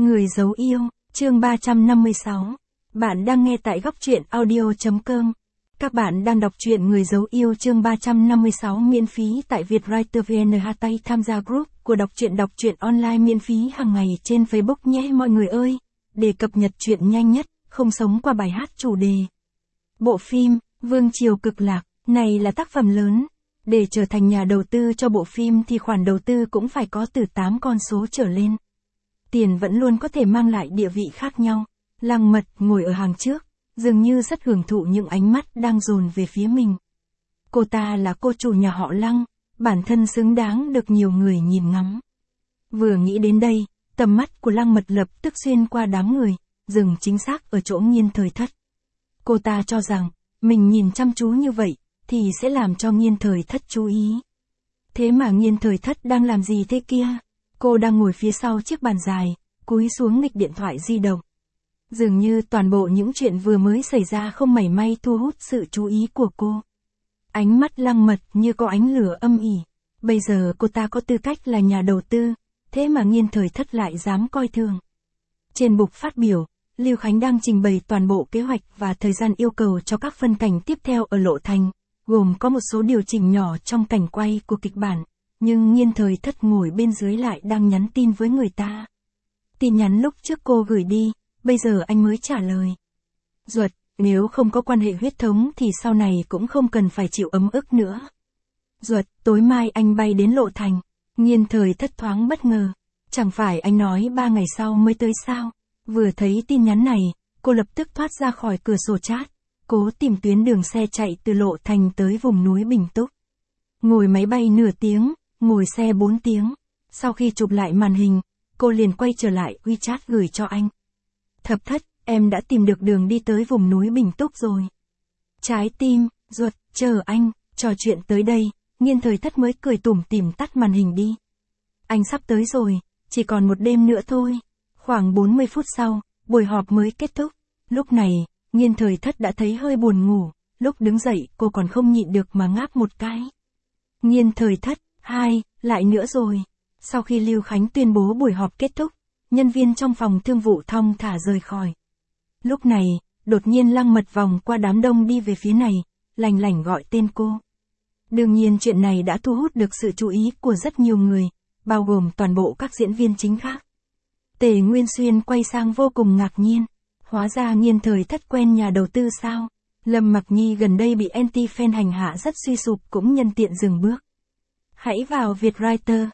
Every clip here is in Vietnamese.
Người giấu yêu, chương 356. Bạn đang nghe tại góc truyện audio.com. Các bạn đang đọc truyện Người giấu yêu chương 356 miễn phí tại Vietwriter VN tham gia group của đọc truyện online miễn phí hàng ngày trên Facebook nhé mọi người ơi. Để cập nhật truyện nhanh nhất, không sống qua bài hát chủ đề. Bộ phim, Vương Triều Cực Lạc, này là tác phẩm lớn. Để trở thành nhà đầu tư cho bộ phim thì khoản đầu tư cũng phải có từ 8 con số trở lên. Tiền vẫn luôn có thể mang lại địa vị khác nhau. Lăng Mật ngồi ở hàng trước, dường như rất hưởng thụ những ánh mắt đang dồn về phía mình. Cô ta là cô chủ nhà họ Lăng, bản thân xứng đáng được nhiều người nhìn ngắm. Vừa nghĩ đến đây, tầm mắt của Lăng Mật lập tức xuyên qua đám người, dừng chính xác ở chỗ Nghiên Thời Thất. Cô ta cho rằng, mình nhìn chăm chú như vậy, thì sẽ làm cho Nghiên Thời Thất chú ý. Thế mà Nghiên Thời Thất đang làm gì thế kia? Cô đang ngồi phía sau chiếc bàn dài, cúi xuống nghịch điện thoại di động. Dường như toàn bộ những chuyện vừa mới xảy ra không mảy may thu hút sự chú ý của cô. Ánh mắt Lăng Mật như có ánh lửa âm ỉ. Bây giờ cô ta có tư cách là nhà đầu tư, thế mà Nghiên Thời Thất lại dám coi thường. Trên bục phát biểu, Lưu Khánh đang trình bày toàn bộ kế hoạch và thời gian yêu cầu cho các phân cảnh tiếp theo ở Lộ Thành, gồm có một số điều chỉnh nhỏ trong cảnh quay của kịch bản. Nhưng Nghiên Thời Thất ngồi bên dưới lại đang nhắn tin với người ta. Tin nhắn lúc trước cô gửi đi, bây giờ anh mới trả lời. Duật, nếu không có quan hệ huyết thống thì sau này cũng không cần phải chịu ấm ức nữa. Duật, tối mai anh bay đến Lộ Thành. Nghiên Thời Thất thoáng bất ngờ. Chẳng phải anh nói 3 ngày sau mới tới sao? Vừa thấy tin nhắn này, cô lập tức thoát ra khỏi cửa sổ chat, cố tìm tuyến đường xe chạy từ Lộ Thành tới vùng núi Bình Túc. Ngồi máy bay nửa tiếng, ngồi xe 4 tiếng. Sau khi chụp lại màn hình, cô liền quay trở lại WeChat gửi cho anh. Thập Thất, em đã tìm được đường đi tới vùng núi Bình Túc rồi. Trái tim, Duật, chờ anh, trò chuyện tới đây, Nghiên Thời Thất mới cười tủm tỉm tắt màn hình đi. Anh sắp tới rồi, chỉ còn một đêm nữa thôi. Khoảng 40 phút sau, buổi họp mới kết thúc. Lúc này, Nghiên Thời Thất đã thấy hơi buồn ngủ, lúc đứng dậy cô còn không nhịn được mà ngáp một cái. Nghiên Thời Thất, lại nữa rồi. Sau khi Lưu Khánh tuyên bố buổi họp kết thúc, nhân viên trong phòng thương vụ thong thả rời khỏi. Lúc này, đột nhiên Lăng Mật vòng qua đám đông đi về phía này, lành lảnh gọi tên cô. Đương nhiên chuyện này đã thu hút được sự chú ý của rất nhiều người, bao gồm toàn bộ các diễn viên chính khác. Tề Nguyên Xuyên quay sang vô cùng ngạc nhiên. Hóa ra Nghiên Thời Thất quen nhà đầu tư sao? Lâm Mặc Nhi gần đây bị anti-fan hành hạ rất suy sụp cũng nhân tiện dừng bước. Hãy vào Vietwriter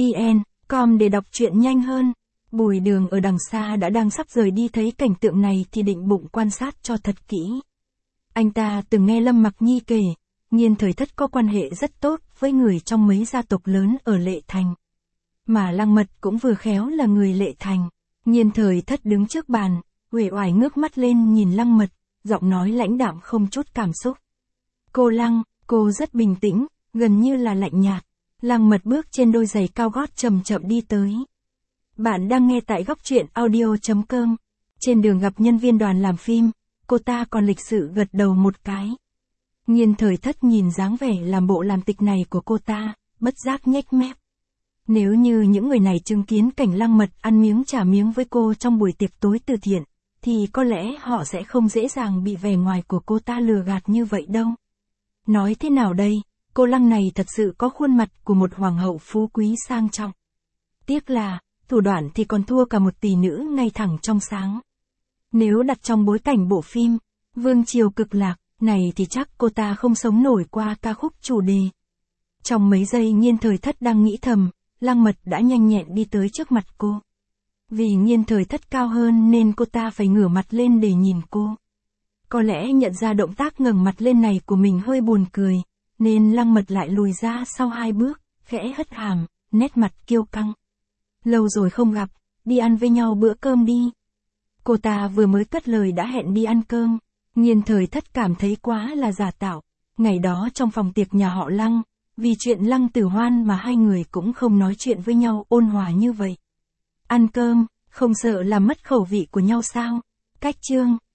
VN.com để đọc truyện nhanh hơn. Bùi Đường ở đằng xa đang sắp rời đi thấy cảnh tượng này thì định bụng quan sát cho thật kỹ. Anh ta từng nghe Lâm Mặc Nhi kể, Nghiên Thời Thất có quan hệ rất tốt với người trong mấy gia tộc lớn ở Lệ Thành. Mà Lăng Mật cũng vừa khéo là người Lệ Thành. Nghiên Thời Thất đứng trước bàn, uể oải ngước mắt lên nhìn Lăng Mật, giọng nói lãnh đạm không chút cảm xúc. Cô Lăng, cô rất bình tĩnh, gần như là lạnh nhạt. Lăng Mật bước trên đôi giày cao gót chậm chậm đi tới. Bạn đang nghe tại góc truyện audio.com. Trên đường gặp nhân viên đoàn làm phim, cô ta còn lịch sự gật đầu một cái. Nghiên Thời Thất nhìn dáng vẻ làm bộ làm tịch này của cô ta, bất giác nhếch mép. Nếu như những người này chứng kiến cảnh Lăng Mật ăn miếng trả miếng với cô trong buổi tiệc tối từ thiện, thì có lẽ họ sẽ không dễ dàng bị vẻ ngoài của cô ta lừa gạt như vậy đâu. Nói thế nào đây, cô Lăng này thật sự có khuôn mặt của một hoàng hậu phú quý sang trọng. Tiếc là, thủ đoạn thì còn thua cả một tỷ nữ ngay thẳng trong sáng. Nếu đặt trong bối cảnh bộ phim, Vương Triều Cực Lạc, này thì chắc cô ta không sống nổi qua ca khúc chủ đề. Trong mấy giây Nghiên Thời Thất đang nghĩ thầm, Lăng Mật đã nhanh nhẹn đi tới trước mặt cô. Vì Nghiên Thời Thất cao hơn nên cô ta phải ngửa mặt lên để nhìn cô. Có lẽ nhận ra động tác ngẩng mặt lên này của mình hơi buồn cười, nên Lăng Mật lại lùi ra sau 2 bước, khẽ hất hàm, nét mặt kiêu căng. Lâu rồi không gặp, đi ăn với nhau bữa cơm đi. Cô ta vừa mới cất lời đã hẹn đi ăn cơm. Nghiên Thời Thất cảm thấy quá là giả tạo. Ngày đó trong phòng tiệc nhà họ Lăng, vì chuyện Lăng Tử Hoan mà hai người cũng không nói chuyện với nhau ôn hòa như vậy. Ăn cơm, không sợ làm mất khẩu vị của nhau sao? Cách chương.